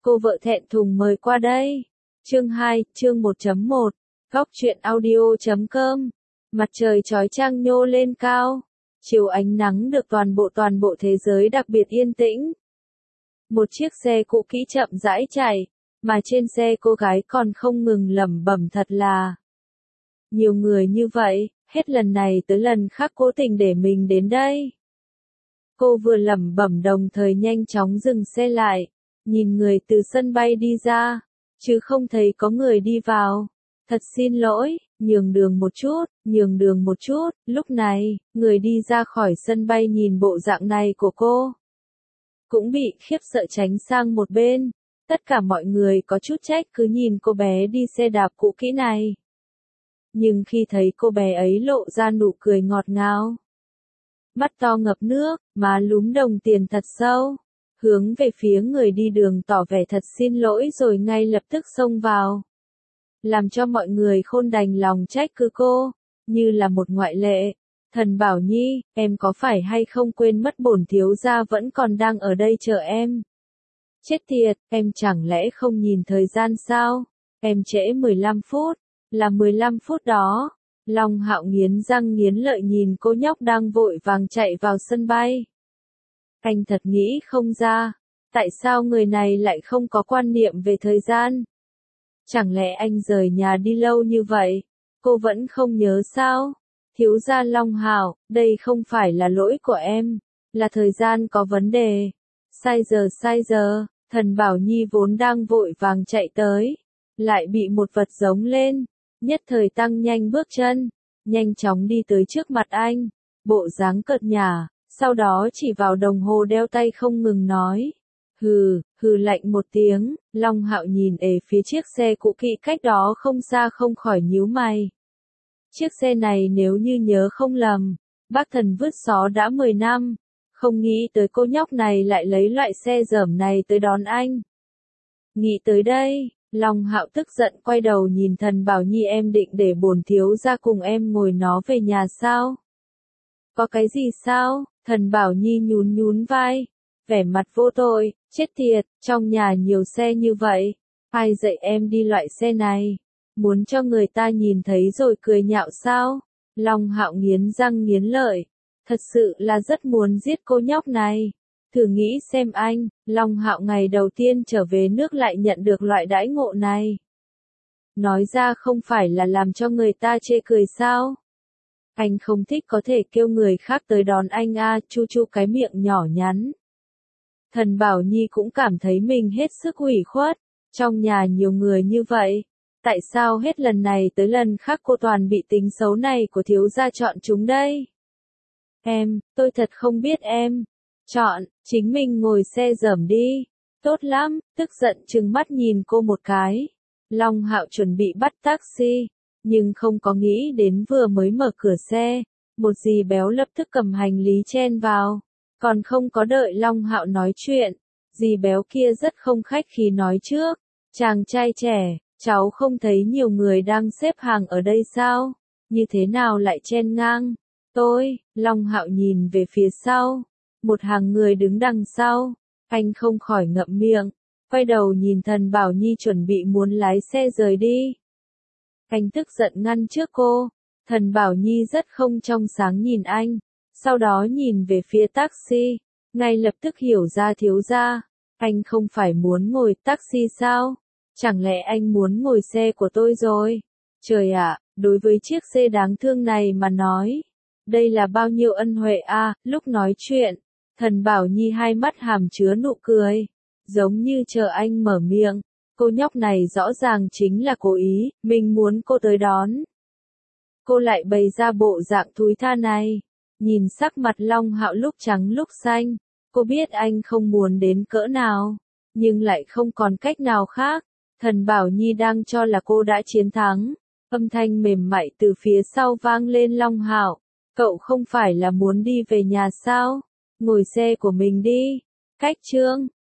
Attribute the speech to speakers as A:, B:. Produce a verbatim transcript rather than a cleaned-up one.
A: Cô vợ thẹn thùng mời qua đây. Chương hai, chương một chấm một. Góc truyện audio chấm com. Mặt trời chói chang nhô lên cao. Chiều ánh nắng được toàn bộ toàn bộ thế giới đặc biệt yên tĩnh. Một chiếc xe cũ kỹ chậm rãi chạy, mà trên xe cô gái còn không ngừng lẩm bẩm thật là. Nhiều người như vậy, hết lần này tới lần khác cố tình để mình đến đây. Cô vừa lẩm bẩm đồng thời nhanh chóng dừng xe lại, nhìn người từ sân bay đi ra, chứ không thấy có người đi vào. Thật xin lỗi, nhường đường một chút, nhường đường một chút. Lúc này, người đi ra khỏi sân bay nhìn bộ dạng này của cô, cũng bị khiếp sợ tránh sang một bên. Tất cả mọi người có chút trách cứ nhìn cô bé đi xe đạp cũ kỹ này. Nhưng khi thấy cô bé ấy lộ ra nụ cười ngọt ngào, mắt to ngập nước, má lúm đồng tiền thật sâu, hướng về phía người đi đường tỏ vẻ thật xin lỗi rồi ngay lập tức xông vào, làm cho mọi người khôn đành lòng trách cứ cô, như là một ngoại lệ. Thần Bảo Nhi, em có phải hay không quên mất bổn thiếu gia vẫn còn đang ở đây chờ em? Chết tiệt, em chẳng lẽ không nhìn thời gian sao? Em trễ mười lăm phút, là mười lăm phút đó. Long Hạo nghiến răng nghiến lợi nhìn cô nhóc đang vội vàng chạy vào sân bay. Anh thật nghĩ không ra, tại sao người này lại không có quan niệm về thời gian? Chẳng lẽ anh rời nhà đi lâu như vậy, cô vẫn không nhớ sao? Thiếu gia Long Hạo, đây không phải là lỗi của em, là thời gian có vấn đề. Sai giờ sai giờ, Thần Bảo Nhi vốn đang vội vàng chạy tới, lại bị một vật giống lên, nhất thời tăng nhanh bước chân, nhanh chóng đi tới trước mặt anh, bộ dáng cợt nhả, sau đó chỉ vào đồng hồ đeo tay không ngừng nói. Hừ, hừ lạnh một tiếng. Long Hạo nhìn ề phía chiếc xe cũ kỹ cách đó không xa không khỏi nhíu mày. Chiếc xe này nếu như nhớ không lầm, bác thần vứt xó đã mười năm, không nghĩ tới cô nhóc này lại lấy loại xe dởm này tới đón anh. Nghĩ tới đây, Long Hạo tức giận quay đầu nhìn Thần Bảo Nhi, em định để bổn thiếu gia cùng em ngồi nó về nhà sao? Có cái gì sao? Thần Bảo Nhi nhún nhún vai, vẻ mặt vô tội, chết tiệt, trong nhà nhiều xe như vậy, ai dạy em đi loại xe này? Muốn cho người ta nhìn thấy rồi cười nhạo sao? Long Hạo nghiến răng nghiến lợi, thật sự là rất muốn giết cô nhóc này. Thử nghĩ xem anh, Long Hạo ngày đầu tiên trở về nước lại nhận được loại đãi ngộ này. Nói ra không phải là làm cho người ta chê cười sao? Anh không thích có thể kêu người khác tới đón anh à, chu chu cái miệng nhỏ nhắn. Thần Bảo Nhi cũng cảm thấy mình hết sức ủy khuất, trong nhà nhiều người như vậy, tại sao hết lần này tới lần khác cô toàn bị tính xấu này của thiếu gia chọn chúng đây? Em, tôi thật không biết em. Chọn, chính mình ngồi xe dởm đi. Tốt lắm, tức giận trừng mắt nhìn cô một cái. Long Hạo chuẩn bị bắt taxi, nhưng không có nghĩ đến vừa mới mở cửa xe, một dì béo lập tức cầm hành lý chen vào. Còn không có đợi Long Hạo nói chuyện, dì béo kia rất không khách khí nói trước. Chàng trai trẻ, cháu không thấy nhiều người đang xếp hàng ở đây sao? Như thế nào lại chen ngang? Tôi, Long Hạo nhìn về phía sau. Một hàng người đứng đằng sau, anh không khỏi ngậm miệng, quay đầu nhìn Thần Bảo Nhi chuẩn bị muốn lái xe rời đi. Anh tức giận ngăn trước cô, Thần Bảo Nhi rất không trong sáng nhìn anh, sau đó nhìn về phía taxi, ngay lập tức hiểu ra thiếu gia, anh không phải muốn ngồi taxi sao? Chẳng lẽ anh muốn ngồi xe của tôi rồi? Trời ạ, đối với chiếc xe đáng thương này mà nói, đây là bao nhiêu ân huệ a. Lúc nói chuyện, Thần Bảo Nhi hai mắt hàm chứa nụ cười, giống như chờ anh mở miệng. Cô nhóc này rõ ràng chính là cố ý, mình muốn cô tới đón. Cô lại bày ra bộ dạng thúi tha này, nhìn sắc mặt Long Hạo lúc trắng lúc xanh, cô biết anh không muốn đến cỡ nào, nhưng lại không còn cách nào khác. Thần Bảo Nhi đang cho là cô đã chiến thắng, âm thanh mềm mại từ phía sau vang lên. Long Hạo, cậu không phải là muốn đi về nhà sao? Ngồi xe của mình đi. Cách chương